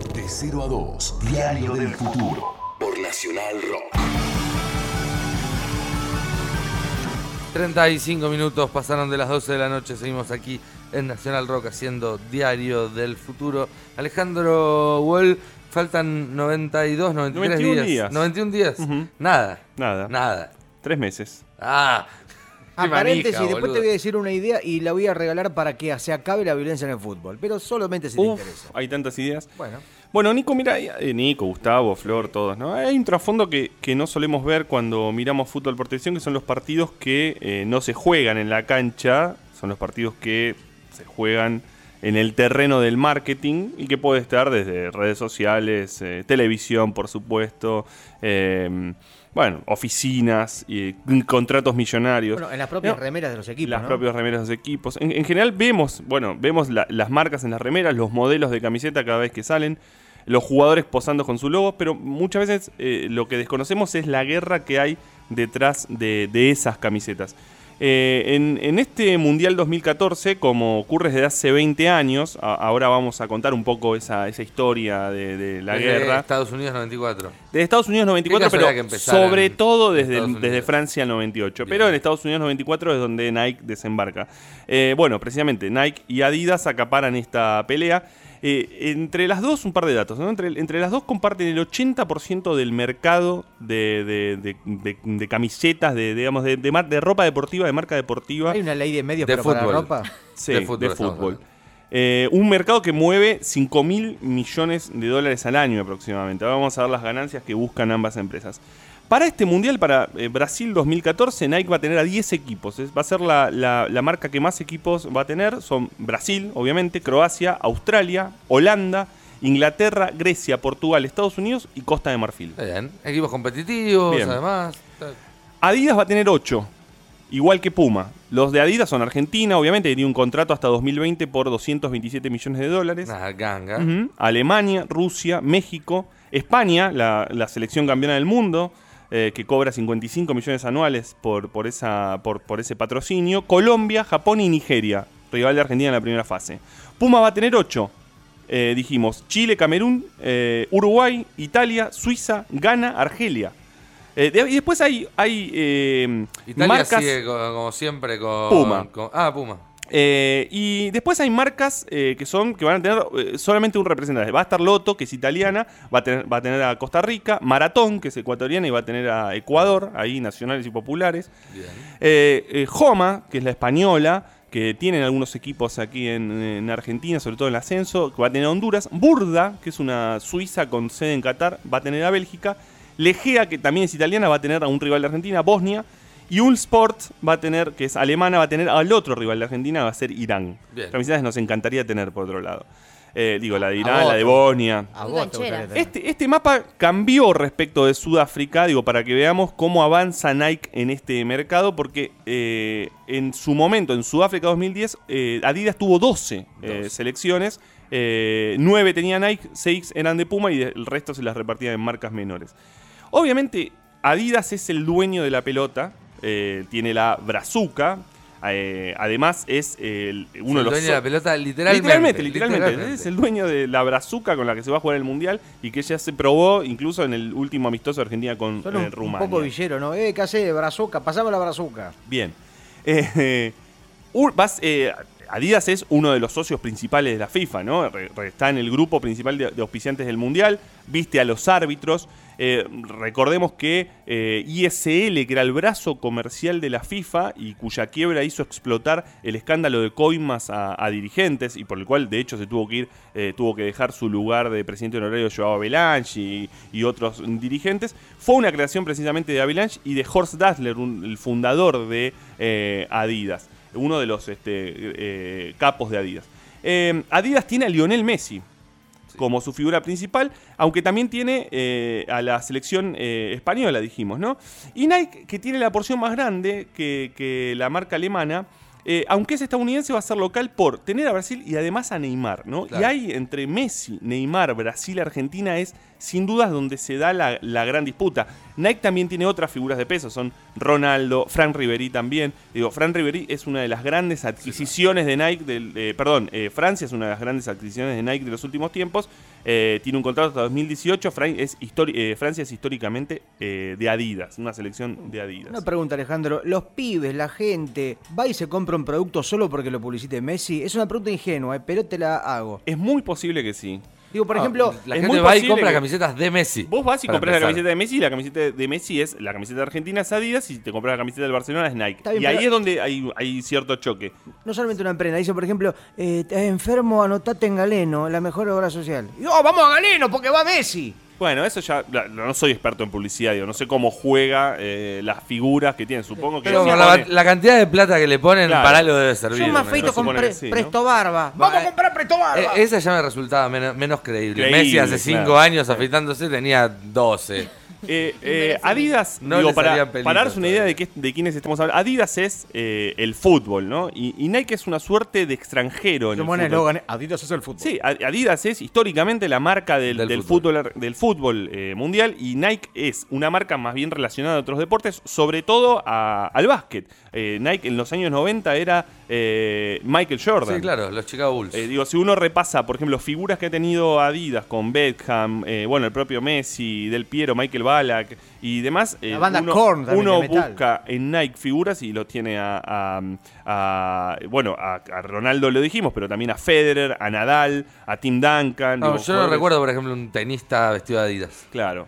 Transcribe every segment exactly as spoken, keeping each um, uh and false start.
De cero a dos, Diario del Futuro, por Nacional Rock. treinta y cinco minutos pasaron de las doce de la noche, seguimos aquí en Nacional Rock haciendo Diario del Futuro. Alejandro Wall, faltan noventa y dos, noventa y tres noventa y uno días. días. noventa y uno días. Uh-huh. Nada. Nada. Nada. Tres meses. Ah. A Qué paréntesis, manija, después boludo. te voy a decir una idea y la voy a regalar para que se acabe la violencia en el fútbol. Pero solamente si te Uf, interesa. hay tantas ideas. Bueno. Bueno, Nico, mira, eh, Nico, Gustavo, Flor, todos, ¿no? Hay un trasfondo que, que no solemos ver cuando miramos fútbol por televisión, que son los partidos que eh, no se juegan en la cancha, son los partidos que se juegan en el terreno del marketing y que puede estar desde redes sociales, eh, televisión, por supuesto, eh, bueno, oficinas, y contratos millonarios. Bueno, en las propias No, remeras de los equipos, Las ¿no? propias remeras de los equipos. En, en general vemos, bueno, vemos la- las marcas en las remeras, los modelos de camiseta cada vez que salen, los jugadores posando con su logo, pero muchas veces eh, lo que desconocemos es la guerra que hay detrás de, de esas camisetas. Eh, en, en este Mundial dos mil catorce, como ocurre desde hace veinte años, a- ahora vamos a contar un poco esa, esa historia de, de la Desde guerra. Estados Unidos noventa y cuatro. De Estados Unidos noventa y cuatro, Qué pero casualidad que empezaran sobre todo en desde, Estados el- Unidos. desde Francia el noventa y ocho. Bien. Pero en Estados Unidos noventa y cuatro es donde Nike desembarca. Eh, bueno, precisamente Nike y Adidas acaparan esta pelea. Eh, entre las dos, un par de datos, ¿no? Entre, entre las dos comparten el ochenta por ciento del mercado de, de, de, de- de camisetas, de, digamos, de, de, mar- de ropa deportiva, de marca deportiva. Hay una ley de medios De pero para fútbol. la ropa. Sí, de de fútbol fútbol. estamos hablando. Eh, un mercado que mueve cinco mil millones de dólares al año aproximadamente. Ahora vamos a ver las ganancias que buscan ambas empresas. Para este mundial, para eh, Brasil dos mil catorce, Nike va a tener a diez equipos. Es- va a ser la, la- la marca que más equipos va a tener. Son Brasil, obviamente, Croacia, Australia, Holanda, Inglaterra, Grecia, Portugal, Estados Unidos y Costa de Marfil. Está bien. Equipos competitivos, Bien. además. Está- Adidas va a tener ocho, igual que Puma. Los de Adidas son Argentina, obviamente, que tiene un contrato hasta dos mil veinte por doscientos veintisiete millones de dólares. Una ganga. Ujú. Alemania, Rusia, México, España, la, la selección campeona del mundo, eh, que cobra cincuenta y cinco millones anuales por, por, esa, por, por ese patrocinio. Colombia, Japón y Nigeria, rival de Argentina en la primera fase. Puma va a tener ocho. Eh, dijimos Chile, Camerún, eh, Uruguay, Italia, Suiza, Ghana, Argelia. Eh, de- y después hay, hay eh, Italia marcas. sigue co- como siempre con Puma. con- ah, Puma. Eh, y después hay marcas eh, que son que van a tener eh, solamente un representante. Va a estar Lotto, que es italiana, va a tener, va a tener a Costa Rica, Maratón, que es ecuatoriana, y va a tener a Ecuador, ahí nacionales y populares. Bien. Eh, eh, Joma, que es la española, que tienen algunos equipos aquí en, en Argentina, sobre todo en el ascenso, que va a tener a Honduras. Burda, que es una suiza con sede en Qatar, va a tener a Bélgica. Legea, que también es italiana, va a tener a un rival de Argentina, Bosnia. Y Uhlsport va a tener, que es alemana, va a tener al otro rival de Argentina, va a ser Irán. Bien. Camisetas nos encantaría tener por otro lado. Eh, digo, la de Irán, vos, la de ¿no? Bosnia. A Muy vos te canchera. gustaría tener. Este, este mapa cambió respecto de Sudáfrica, digo, para que veamos cómo avanza Nike en este mercado, porque eh, en su momento, en Sudáfrica dos mil diez, eh, Adidas tuvo doce eh, selecciones, eh, nueve tenía Nike, seis eran de Puma y el resto se las repartían en marcas menores. Obviamente, Adidas es el dueño de la pelota, eh, tiene la brazuca, eh, además es el, uno el de los... dueño de la pelota, literalmente. Literalmente, literalmente. Es el dueño de la brazuca con la que se va a jugar el Mundial y que ya se probó incluso en el último amistoso de Argentina con Son eh, un, un Rumania. poco villero, ¿no? Eh, ¿qué hace? Brazuca, pasame la brazuca. Bien. Eh, eh, un- vas, eh, Adidas es uno de los socios principales de la FIFA, ¿no? Re- re- está en el grupo principal de, de auspiciantes del Mundial, viste a los árbitros. Eh, recordemos que eh, I S L, que era el brazo comercial de la FIFA y cuya quiebra hizo explotar el escándalo de coimas a, a dirigentes y por el cual de hecho se tuvo que ir, eh, tuvo que dejar su lugar de presidente honorario Joao Avalanche y, y otros dirigentes, fue una creación precisamente de Avalanche y de Horst Dassler, un- el fundador de eh, Adidas, uno de los este, eh, capos de Adidas. Eh, Adidas tiene a Lionel Messi como su figura principal, aunque también tiene eh, a la selección eh, española, dijimos, ¿no? Y Nike, que tiene la porción más grande que, que la marca alemana, eh, aunque es estadounidense, va a ser local por tener a Brasil y además a Neymar, ¿no? Claro. Y hay entre Messi, Neymar, Brasil, Argentina, es sin dudas donde se da la, la gran disputa. Nike también tiene otras figuras de peso, son Ronaldo, Frank Ribéry también. Digo, Frank Ribéry es una de las grandes adquisiciones de Nike, del, eh, perdón, eh, Francia es una de las grandes adquisiciones de Nike de los últimos tiempos. Eh, tiene un contrato hasta dos mil dieciocho. Fran- es histori- eh, Francia es históricamente eh, de Adidas, una selección de Adidas. Una pregunta, Alejandro. ¿Los pibes, la gente, va y se compra un producto solo porque lo publicite Messi? Es una pregunta ingenua, eh, pero te la hago. Es muy posible que sí. Digo, por No, ejemplo, la es gente muy va y posible compra que- camisetas de Messi. Vos vas y para compras la empezar. camiseta de Messi y la camiseta de Messi es la camiseta de Argentina es Adidas y si te compras la camiseta del Barcelona es Nike. Está bien, y ahí pero- es donde hay, hay cierto choque. no solamente una emprenda, dice, por ejemplo, eh, estás enfermo, anotate en Galeno, la mejor obra social. Y, oh, vamos a Galeno porque va Messi. Bueno, eso ya, la- no soy experto en publicidad, digo, no sé cómo juega eh, las figuras que tiene, supongo que... Pero sí con la, pone- la cantidad de plata que le ponen, Claro. para algo debe servir. Yo me ¿no? afeito se con supone pre- que sí, ¿no? Presto Barba. Va, Vamos a eh, comprar Presto Barba. Eh, esa ya me resultaba menos, menos creíble. Creíble, Messi hace cinco claro. años afeitándose tenía doce. Eh, eh, Adidas, No digo, le para, salían pelitos para darse una idea todavía. de, qué, de quiénes estamos hablando, Adidas es eh, el fútbol, ¿no? Y, y Nike es una suerte de extranjero en Qué el buen fútbol. eslogan, Adidas es el fútbol. Sí, A- Adidas es históricamente la marca del, Del del fútbol. fútbol, del fútbol eh, mundial y Nike es una marca más bien relacionada a otros deportes, sobre todo a- al básquet. Eh, Nike en los años noventa era eh, Michael Jordan. Sí, claro, los Chicago Bulls. Eh, digo, si uno repasa, por ejemplo, figuras que ha tenido Adidas con Beckham, eh, bueno, el propio Messi, Del Piero, Michael Ballack y demás, eh, La banda uno, Korn también, uno de metal. busca en Nike figuras y lo tiene a, a- a- bueno, a, a Ronaldo lo dijimos, pero también a Federer, a Nadal, a Tim Duncan. No, digo, yo no jugadores- recuerdo, por ejemplo, un tenista vestido de Adidas. Claro.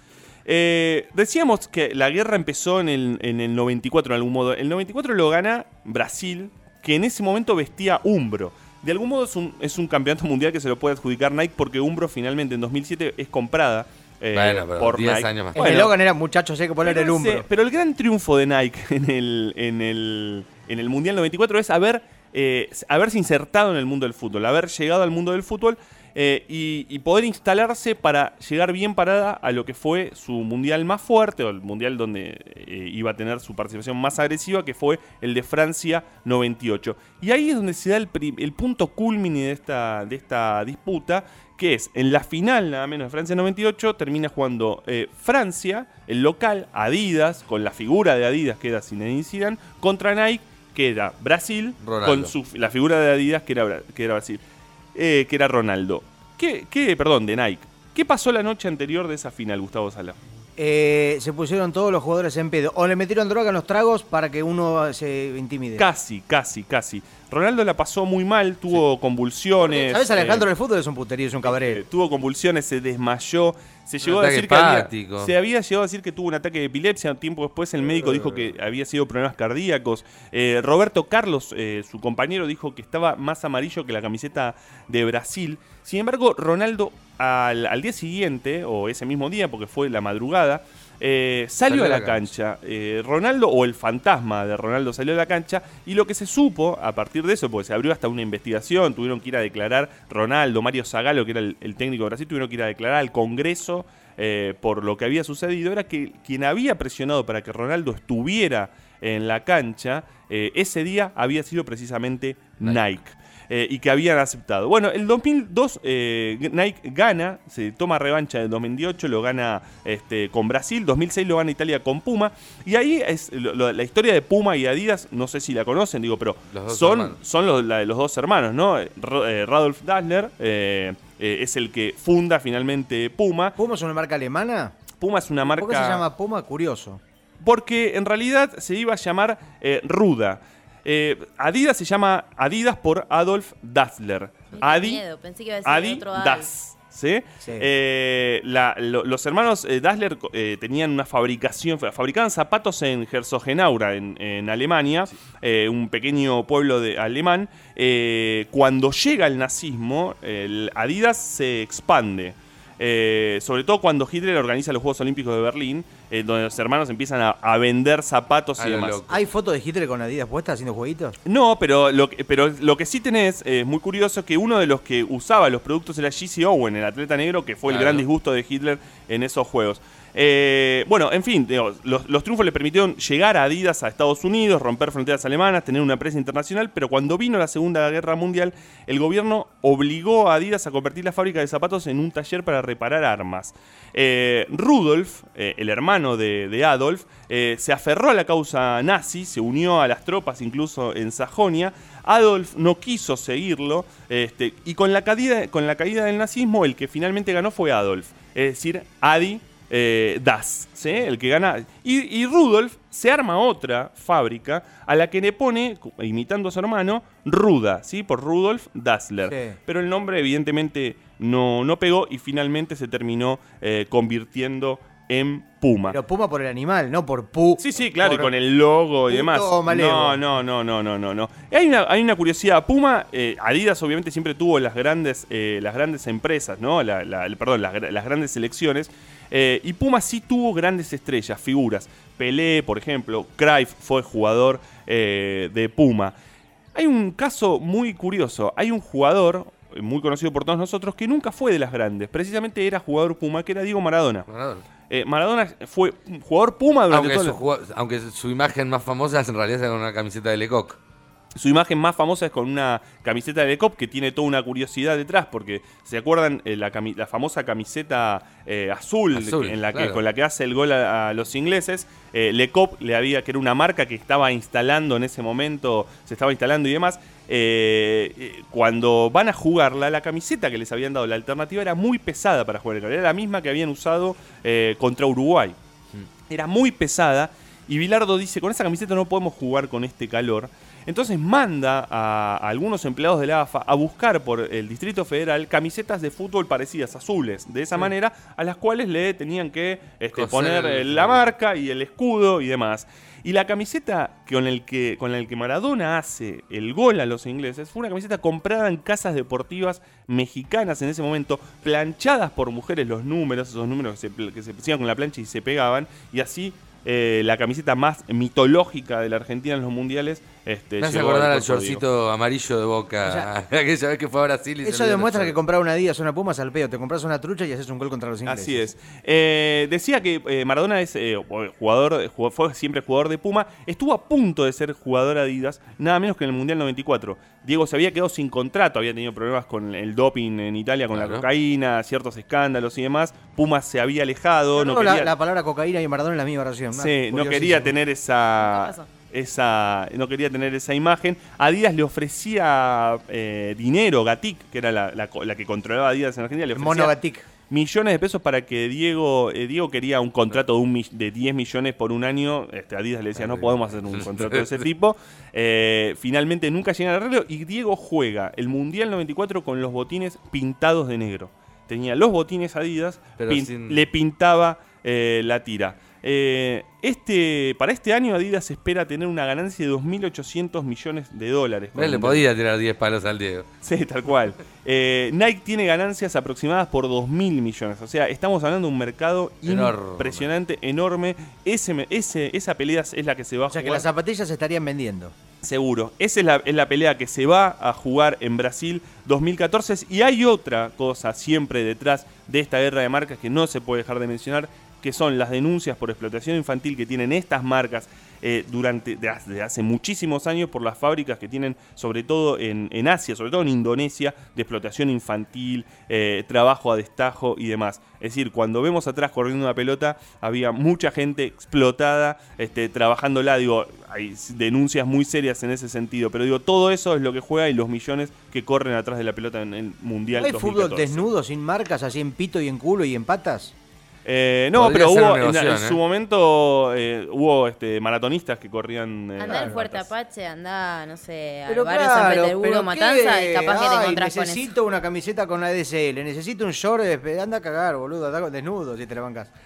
Eh, decíamos que la guerra empezó en el, en el noventa y cuatro, en algún modo. El noventa y cuatro lo gana Brasil, que en ese momento vestía Umbro. De algún modo es un, es un campeonato mundial que se lo puede adjudicar Nike porque Umbro finalmente en dos mil siete es comprada eh, Bueno, pero por diez Nike. años más El Bueno, eslogan era, muchachos, hay que poner pero el ese- hombro. pero el gran triunfo de Nike en el, en el, en el Mundial noventa y cuatro es haber, eh, haberse insertado en el mundo del fútbol, haber llegado al mundo del fútbol eh, y, y poder instalarse para llegar bien parada a lo que fue su Mundial más fuerte, o el Mundial donde eh, iba a tener su participación más agresiva, que fue el de Francia noventa y ocho. Y ahí es donde se da el, pri- el punto culmine de esta, de esta disputa, que es en la final nada menos de Francia noventa y ocho, termina jugando eh, Francia, el local, Adidas, con la figura de Adidas que era Zinedine Zidane, contra Nike, que era Brasil, Ronaldo. con su, la figura de Adidas que era, Bra- que era Brasil, eh, que era Ronaldo. ¿Qué, qué, perdón, de Nike. ¿Qué pasó la noche anterior de esa final, Gustavo Sala? Eh, se pusieron todos los jugadores en pedo. O le metieron droga en los tragos para que uno se intimide. Casi, casi, casi. Ronaldo la pasó muy mal, tuvo convulsiones. ¿Sabes, Alejandro? eh, El fútbol es un puterío, es un Eh, cabaret. tuvo convulsiones, se desmayó. Se llegó a ataque decir que había, hepático. se había llegado a decir que tuvo un ataque de epilepsia. Tiempo después el médico dijo que había sido problemas cardíacos. Eh, Roberto Carlos, eh, su compañero, dijo que estaba más amarillo que la camiseta de Brasil. Sin embargo, Ronaldo al, al día siguiente, o ese mismo día, porque fue la madrugada, eh, salió, Salió a a la la cancha. Eh, Ronaldo, o el fantasma de Ronaldo, salió a la cancha. Y lo que se supo a partir de eso, porque se abrió hasta una investigación, tuvieron que ir a declarar Ronaldo, Mario Zagallo, que era el, el técnico de Brasil, tuvieron que ir a declarar al Congreso eh, por lo que había sucedido, era que quien había presionado para que Ronaldo estuviera en la cancha, eh, ese día había sido precisamente Nike. Nike. Eh, y que habían aceptado. Bueno, el dos mil dos eh, Nike gana, se toma revancha del dos mil ocho, lo gana este, con Brasil, dos mil seis lo gana Italia con Puma, y ahí es lo, lo, la historia de Puma y Adidas, no sé si la conocen, digo, pero son, son los, la de los dos hermanos, ¿no? Eh, Rudolf Dassler eh, eh, es el que funda finalmente Puma. ¿Puma es una marca alemana? Puma es una marca... ¿Por qué se llama Puma? Curioso. Porque en realidad se iba a llamar eh, Ruda. Eh, Adidas se llama Adidas por Adolf Dassler. Adi, miedo, pensé que iba a decir Adi otro Adi. Das. ¿Sí? Sí. Eh, la- lo- los hermanos eh, Dassler eh, tenían una fabricación, fabricaban zapatos en Herzogenaurach, en, en Alemania, sí. eh, un pequeño pueblo de, alemán. Eh, cuando llega el nazismo, el Adidas se expande. Eh, sobre todo cuando Hitler organiza los Juegos Olímpicos de Berlín, eh, donde los hermanos empiezan a, a vender zapatos A y lo demás. loco. ¿Hay fotos de Hitler con Adidas puestas haciendo jueguitos? No, pero lo, que- pero lo que sí tenés, eh, es muy curioso, que uno de los que usaba los productos era G C Owen, el atleta negro, que fue el Claro. gran disgusto de Hitler en esos juegos. Eh, bueno, en fin, digo, los, los triunfos le permitieron llegar a Adidas a Estados Unidos, romper fronteras alemanas, tener una empresa internacional, pero cuando vino la Segunda Guerra Mundial, el gobierno obligó a Adidas a convertir la fábrica de zapatos en un taller para reparar armas. Eh, Rudolf, eh, el hermano hermano de, de Adolf, eh, se aferró a la causa nazi, se unió a las tropas incluso en Sajonia. Adolf no quiso seguirlo, este, y con la, caída, con la caída del nazismo, el que finalmente ganó fue Adolf, es decir, Adi eh, Das, ¿sí? El que gana. Y, y Rudolf se arma otra fábrica a la que le pone, imitando a su hermano, Ruda, ¿sí? Por Rudolf Dassler. Sí. Pero el nombre evidentemente no, no pegó y finalmente se terminó eh, convirtiendo en Puma. Pero Puma por el animal, no por Pu. Sí, sí, claro, y con el logo y demás. No, no, no, no, no, no, no. Hay una, hay una curiosidad. Puma, eh, Adidas obviamente siempre tuvo las grandes, eh, las grandes empresas, ¿no? La, la, perdón, las, las grandes selecciones. Eh, y Puma sí tuvo grandes estrellas, figuras. Pelé, por ejemplo, Cruyff fue jugador eh, de Puma. Hay un caso muy curioso. Hay un jugador muy conocido por todos nosotros que nunca fue de las grandes. Precisamente era jugador Puma, que era Diego Maradona. Maradona. Eh, Maradona fue jugador Puma durante aunque todo su, el... aunque su imagen más famosa es en realidad con una camiseta de Lecoq. Su imagen más famosa es con una camiseta de Lecoq que tiene toda una curiosidad detrás, porque ¿se acuerdan eh, la, cami la famosa camiseta eh, azul, azul en la que, claro. con la que hace el gol a, a los ingleses? Eh, Lecoq le había, que era una marca que estaba instalando en ese momento, se estaba instalando y demás. Eh, cuando van a jugarla, la camiseta que les habían dado, la alternativa, era muy pesada para jugar. Era la misma que habían usado eh, contra Uruguay. Mm. Era muy pesada y Bilardo dice, con esa camiseta no podemos jugar con este calor. Entonces manda a, a algunos empleados de la A F A a buscar por el Distrito Federal camisetas de fútbol parecidas, azules, de esa sí. manera, a las cuales le tenían que este, poner el, la marca y el escudo y demás. Y la camiseta con el que con el que Maradona hace el gol a los ingleses fue una camiseta comprada en casas deportivas mexicanas en ese momento, planchadas por mujeres los números, esos números que se, que se hacían con la plancha y se pegaban, y así eh, la camiseta más mitológica de la Argentina en los mundiales. Este, me hace acordar al shortcito amarillo de Boca, o sea, aquella vez que fue a Brasil. Y eso demuestra que comprar una Adidas o una Puma es al pedo. Te compras una trucha y haces un gol contra los ingleses. Así es. Eh, decía que eh, Maradona es eh, jugador, fue siempre jugador de Puma. Estuvo a punto de ser jugador Adidas, nada menos que en el Mundial noventa y cuatro. Diego se había quedado sin contrato, había tenido problemas con el doping en Italia, con claro. la cocaína, ciertos escándalos y demás. Puma se había alejado. No, no la, quería... la palabra cocaína y Maradona es la misma oración. Sí, no quería tener esa... Esa, no quería tener esa imagen. Adidas le ofrecía eh, dinero, Gatic, que era la, la, la que controlaba Adidas en Argentina, le ofrecía Mono Gatic. millones de pesos para que Diego eh, Diego quería un contrato de, un, de diez millones por un año. Este, Adidas le decía, no podemos hacer un contrato de ese tipo. Eh, finalmente nunca llega al arreglo y Diego juega el Mundial noventa y cuatro con los botines pintados de negro. Tenía los botines Adidas, pin, sin... le pintaba eh, la tira. Eh, este, para este año Adidas espera tener una ganancia de dos mil ochocientos millones de dólares. Él le podía tirar diez palos al Diego. Sí, tal cual. Eh, Nike tiene ganancias aproximadas por dos mil millones. O sea, estamos hablando de un mercado enorme. impresionante, enorme. Ese, ese, esa pelea es la que se va a jugar. O sea, que las zapatillas se estarían vendiendo. Seguro. Esa es la, es la pelea que se va a jugar en Brasil dos mil catorce. Y hay otra cosa siempre detrás de esta guerra de marcas que no se puede dejar de mencionar, que son las denuncias por explotación infantil que tienen estas marcas eh, durante de hace, de hace muchísimos años por las fábricas que tienen, sobre todo en, en Asia, sobre todo en Indonesia, de explotación infantil, eh, trabajo a destajo y demás. Es decir, cuando vemos atrás corriendo una pelota, había mucha gente explotada, este, trabajándola. Digo, hay denuncias muy serias en ese sentido, pero digo, todo eso es lo que juega y los millones que corren atrás de la pelota en el Mundial ¿Hay dos mil catorce. Fútbol desnudo, sin marcas, así en pito y en culo y en patas? Eh, no, pero hubo en, en su momento eh, hubo este, maratonistas que corrían. Eh, andá en Fuerte Apache, andá, no sé, al pero barrio claro, San Petersburgo, Matanza, y capaz que te encontrás con eso. Necesito una camiseta con A D C L, necesito un short, anda a cagar, boludo, anda desnudo si te la bancas.